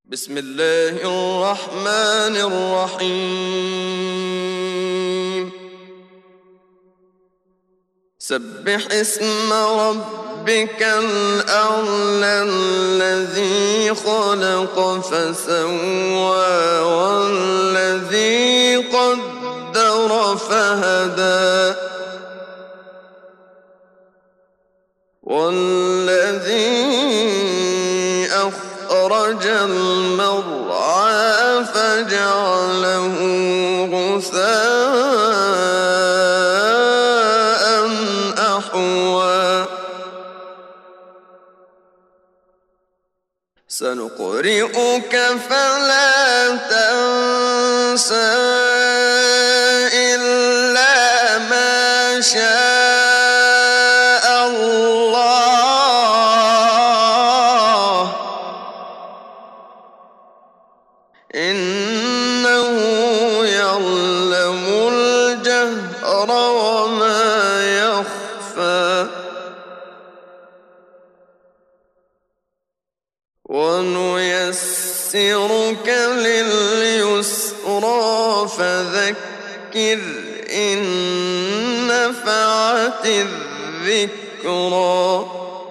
بسم الله الرحمن الرحيم سبح اسم ربك الأعلى الذي خلق فسوى والذي قدر فهدى والذي أخرج المرعى فجعله غثاء أحوى سنقرئك فلا تنسى إلا ما شاء الله إنه يعلم الجهر وما يخفى ونيسرك لليسرى فذكر إن نفعت الذكرى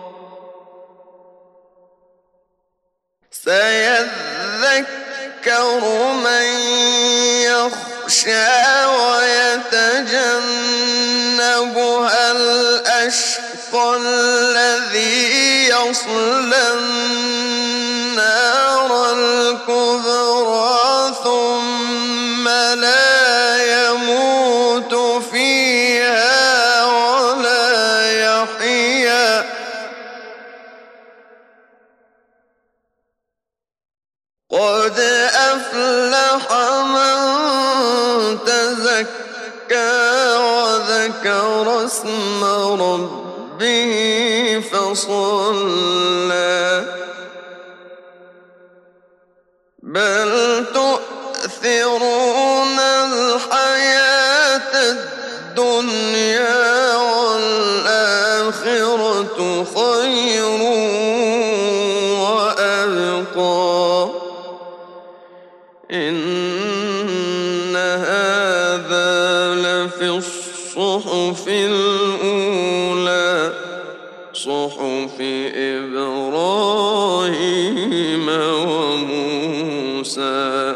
سيذكر من يخشى ويتجنبها الأشقى الذي يصلى النار الكبرى ثم لا يموت فيها ولا يحيا قد أفلح من تزكى وذكر اسم ربه فصلى بل تؤثرون الحياة الدنيا والآخرة خير وأبقى إن هذا لفي الصحف الأولى صحف إبراهيم وموسى